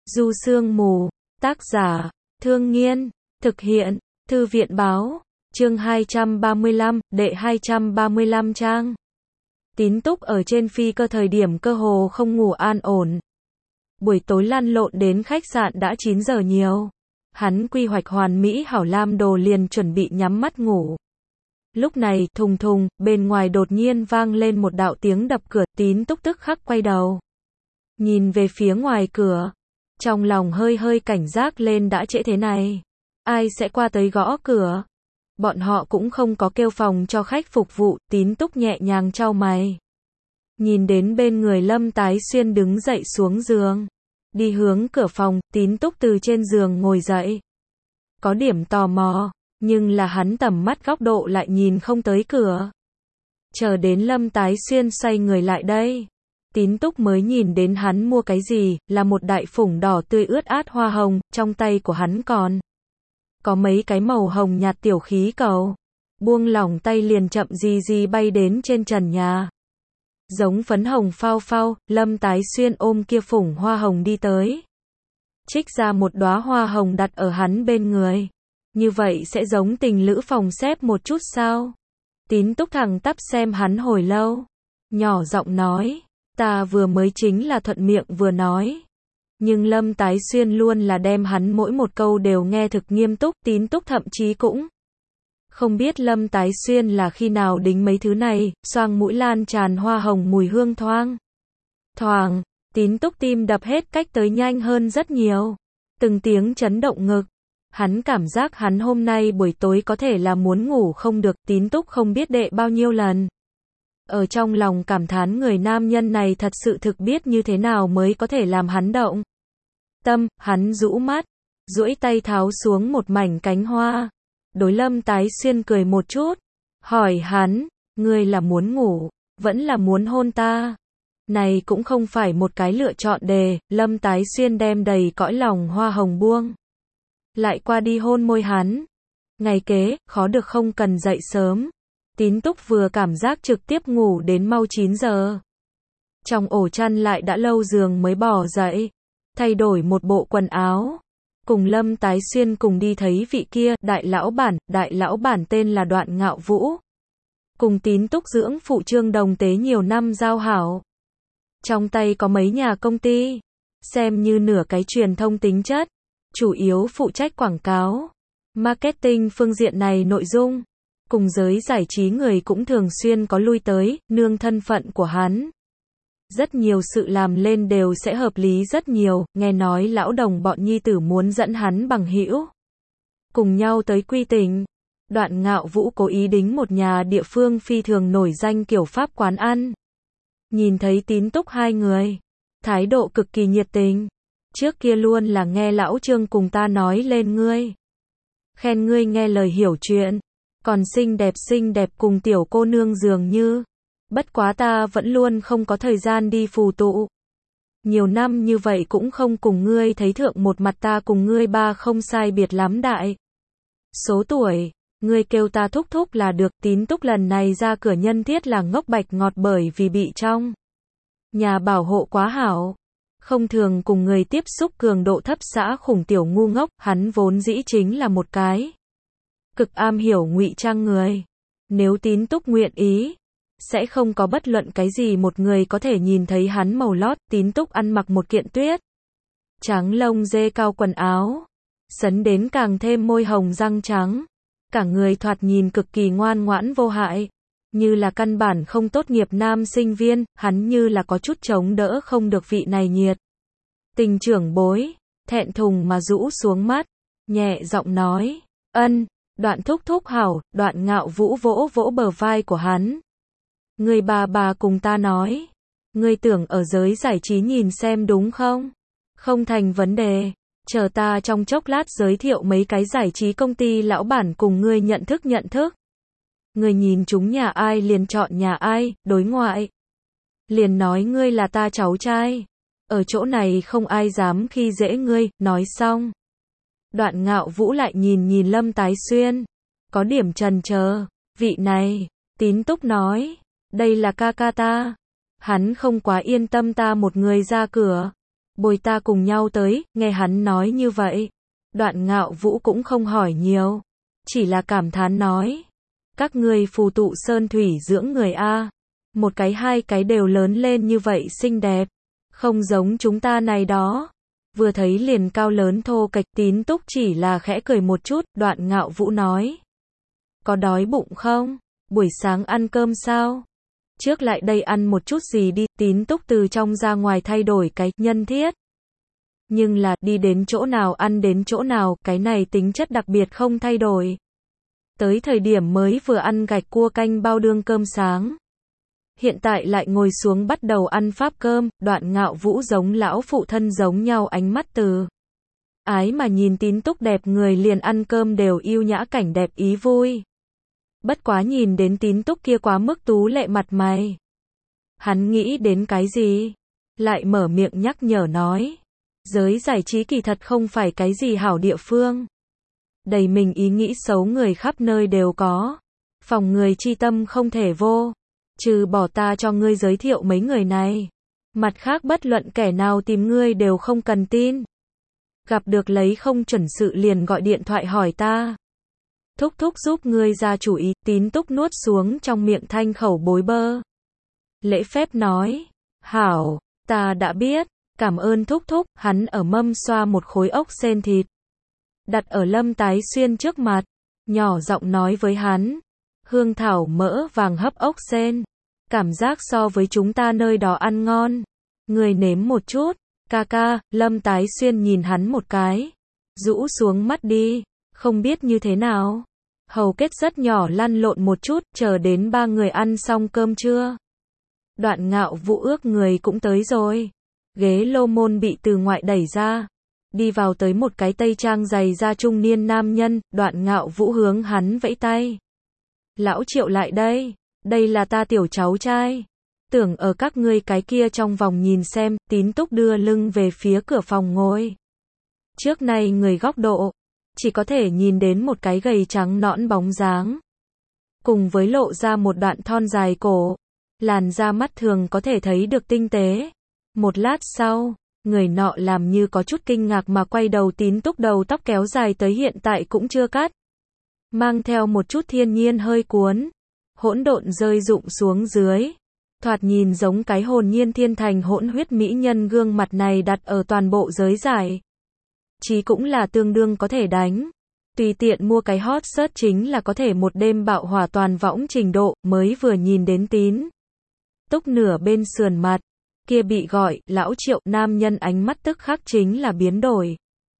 Du Sương Mù, tác giả, Thương Nghiên, thực hiện, Thư viện báo, chương 235, đệ 235 trang. Tín Túc ở trên phi cơ thời điểm cơ hồ không ngủ an ổn. Buổi tối lăn lộn đến khách sạn đã 9 giờ nhiều. Hắn quy hoạch hoàn mỹ hảo lam đồ liền chuẩn bị nhắm mắt ngủ. Lúc này, thùng thùng, bên ngoài đột nhiên vang lên một đạo tiếng đập cửa, Tín Túc tức khắc quay đầu. Nhìn về phía ngoài cửa. Trong lòng hơi hơi cảnh giác lên, đã trễ thế này. Ai sẽ qua tới gõ cửa? Bọn họ cũng không có kêu phòng cho khách phục vụ, Tín Túc nhẹ nhàng chau mày. Nhìn đến bên người Lâm Tái Xuyên đứng dậy xuống giường. Đi hướng cửa phòng, Tín Túc từ trên giường ngồi dậy. Có điểm tò mò, nhưng là hắn tầm mắt góc độ lại nhìn không tới cửa. Chờ đến Lâm Tái Xuyên xoay người lại đây. Tín Túc mới nhìn đến hắn mua cái gì, là một đại phủng đỏ tươi ướt át hoa hồng, trong tay của hắn còn có mấy cái màu hồng nhạt tiểu khí cầu. Buông lỏng tay liền chậm gì gì bay đến trên trần nhà. Giống phấn hồng phao phao, Lâm Tái Xuyên ôm kia phủng hoa hồng đi tới. Trích ra một đóa hoa hồng đặt ở hắn bên người. Như vậy sẽ giống tình lữ phòng xếp một chút sao? Tín Túc thẳng tắp xem hắn hồi lâu. Nhỏ giọng nói. Ta vừa mới chính là thuận miệng vừa nói. Nhưng Lâm Tái Xuyên luôn là đem hắn mỗi một câu đều nghe thực nghiêm túc, Tín Túc thậm chí cũng không biết Lâm Tái Xuyên là khi nào đính mấy thứ này, xoang mũi lan tràn hoa hồng mùi hương thoang. Thoảng, Tín Túc tim đập hết cách tới nhanh hơn rất nhiều. Từng tiếng chấn động ngực. Hắn cảm giác hắn hôm nay buổi tối có thể là muốn ngủ không được, Tín Túc không biết đệ bao nhiêu lần. Ở trong lòng cảm thán người nam nhân này thật sự thực biết như thế nào mới có thể làm hắn động tâm. Hắn rũ mắt, duỗi tay tháo xuống một mảnh cánh hoa. Đối Lâm Tái Xuyên cười một chút, hỏi hắn, ngươi là muốn ngủ, vẫn là muốn hôn ta? Này cũng không phải một cái lựa chọn đề. Lâm Tái Xuyên đem đầy cõi lòng hoa hồng buông lại qua đi hôn môi hắn. Ngày kế, khó được không cần dậy sớm. Tín Túc vừa cảm giác trực tiếp ngủ đến mau 9 giờ. Trong ổ chăn lại đã lâu giường mới bỏ dậy. Thay đổi một bộ quần áo. Cùng Lâm Tái Xuyên cùng đi thấy vị kia, đại lão bản tên là Đoạn Ngạo Vũ. Cùng Tín Túc dưỡng phụ Trương đồng tế nhiều năm giao hảo. Trong tay có mấy nhà công ty. Xem như nửa cái truyền thông tính chất. Chủ yếu phụ trách quảng cáo. Marketing phương diện này nội dung. Cùng giới giải trí người cũng thường xuyên có lui tới, nương thân phận của hắn. Rất nhiều sự làm lên đều sẽ hợp lý rất nhiều, nghe nói lão đồng bọn nhi tử muốn dẫn hắn bằng hữu cùng nhau tới quy tình. Đoạn Ngạo Vũ cố ý đính một nhà địa phương phi thường nổi danh kiểu Pháp quán ăn. Nhìn thấy Tín Túc hai người, thái độ cực kỳ nhiệt tình. Trước kia luôn là nghe lão Trương cùng ta nói lên ngươi. Khen ngươi nghe lời hiểu chuyện. Còn xinh đẹp cùng tiểu cô nương dường như. Bất quá ta vẫn luôn không có thời gian đi phù tụ. Nhiều năm như vậy cũng không cùng ngươi thấy thượng một mặt, ta cùng ngươi ba không sai biệt lắm đại số tuổi. Ngươi kêu ta thúc thúc là được. Tín Túc lần này ra cửa nhân thiết là ngốc bạch ngọt, bởi vì bị trong nhà bảo hộ quá hảo. Không thường cùng người tiếp xúc, cường độ thấp, xã khủng tiểu ngu ngốc. Hắn vốn dĩ chính là một cái cực am hiểu ngụy trang người. Nếu Tín Túc nguyện ý, sẽ không có bất luận cái gì một người có thể nhìn thấy hắn màu lót. Tín Túc ăn mặc một kiện tuyết trắng lông dê cao quần áo, sấn đến càng thêm môi hồng răng trắng. Cả người thoạt nhìn cực kỳ ngoan ngoãn vô hại, như là căn bản không tốt nghiệp nam sinh viên. Hắn như là có chút chống đỡ không được vị này nhiệt tình trưởng bối, thẹn thùng mà rũ xuống mắt, nhẹ giọng nói, ân. Đoạn thúc thúc hảo. Đoạn Ngạo Vũ vỗ vỗ bờ vai của hắn. Người bà cùng ta nói, ngươi tưởng ở giới giải trí nhìn xem đúng không? Không thành vấn đề. Chờ ta trong chốc lát giới thiệu mấy cái giải trí công ty lão bản cùng ngươi nhận thức. Ngươi nhìn chúng nhà ai liền chọn nhà ai. Đối ngoại liền nói ngươi là ta cháu trai. Ở chỗ này không ai dám khi dễ ngươi. Nói xong, Đoạn Ngạo Vũ lại nhìn Lâm Tái Xuyên, có điểm chần chờ. Vị này, Tín Túc nói, đây là ca ca ta. Hắn không quá yên tâm ta một người ra cửa. bồi ta cùng nhau tới, nghe hắn nói như vậy. Đoạn Ngạo Vũ cũng không hỏi nhiều, chỉ là cảm thán nói. Các ngươi phù tụ sơn thủy dưỡng người a, một cái hai cái đều lớn lên như vậy xinh đẹp, không giống chúng ta này đó. Vừa thấy liền cao lớn thô kệch. Tín Túc chỉ là khẽ cười một chút. Đoạn Ngạo Vũ nói. Có đói bụng không? Buổi sáng ăn cơm sao? Trước lại đây ăn một chút gì đi. Tín Túc từ trong ra ngoài thay đổi cái nhân thiết. Nhưng là đi đến chỗ nào ăn đến chỗ nào, cái này tính chất đặc biệt không thay đổi. Tới thời điểm mới vừa ăn gạch cua canh bao đương cơm sáng. Hiện tại lại ngồi xuống bắt đầu ăn pháp cơm. Đoạn Ngạo Vũ giống lão phụ thân giống nhau, ánh mắt từ ái mà nhìn Tín Túc đẹp người liền ăn cơm đều yêu nhã cảnh đẹp ý vui. Bất quá nhìn đến Tín Túc kia quá mức tú lệ mặt mày, hắn nghĩ đến cái gì? Lại mở miệng nhắc nhở nói. Giới giải trí kỳ thật không phải cái gì hảo địa phương. Đầy mình ý nghĩ xấu người khắp nơi đều có. Phòng người chi tâm không thể vô. Trừ bỏ ta cho ngươi giới thiệu mấy người này. Mặt khác bất luận kẻ nào tìm ngươi đều không cần tin. Gặp được lấy không chuẩn sự liền gọi điện thoại hỏi ta. Thúc thúc giúp ngươi ra chủ ý. Tín Túc nuốt xuống trong miệng thanh khẩu bối bơ. Lễ phép nói. Hảo, ta đã biết. Cảm ơn thúc thúc. Hắn ở mâm xoa một khối ốc sên thịt, đặt ở Lâm Tái Xuyên trước mặt, nhỏ giọng nói với hắn. Hương thảo mỡ vàng hấp ốc sên, cảm giác so với chúng ta nơi đó ăn ngon. Người nếm một chút. Ca ca. Lâm Tái Xuyên nhìn hắn một cái, rũ xuống mắt đi, không biết như thế nào. Hầu kết rất nhỏ lăn lộn một chút, chờ đến ba người ăn xong cơm trưa. Đoạn Ngạo Vũ ước người cũng tới rồi. Ghế lô môn bị từ ngoại đẩy ra. Đi vào tới một cái tây trang dày da trung niên nam nhân. Đoạn Ngạo Vũ hướng hắn vẫy tay. Lão Triệu lại đây. Đây là ta tiểu cháu trai. Tưởng ở các ngươi cái kia trong vòng nhìn xem. Tín Túc đưa lưng về phía cửa phòng ngồi. Trước nay người góc độ, chỉ có thể nhìn đến một cái gầy trắng nõn bóng dáng, cùng với lộ ra một đoạn thon dài cổ. Làn da mắt thường có thể thấy được tinh tế. Một lát sau, người nọ làm như có chút kinh ngạc mà quay đầu. Tín Túc đầu tóc kéo dài tới hiện tại cũng chưa cắt, mang theo một chút thiên nhiên hơi cuốn, hỗn độn rơi rụng xuống dưới. Thoạt nhìn giống cái hồn nhiên thiên thành hỗn huyết mỹ nhân. Gương mặt này đặt ở toàn bộ giới giải trí cũng là tương đương có thể đánh. Tùy tiện mua cái hot search chính là có thể một đêm bạo hỏa toàn võng trình độ. Mới vừa nhìn đến Tín Túc nửa bên sườn mặt kia bị gọi Lão Triệu, nam nhân ánh mắt tức khắc chính là biến đổi.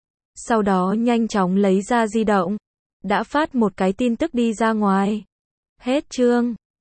Sau đó nhanh chóng lấy ra di động, đã phát một cái tin tức đi ra ngoài. Hết chương.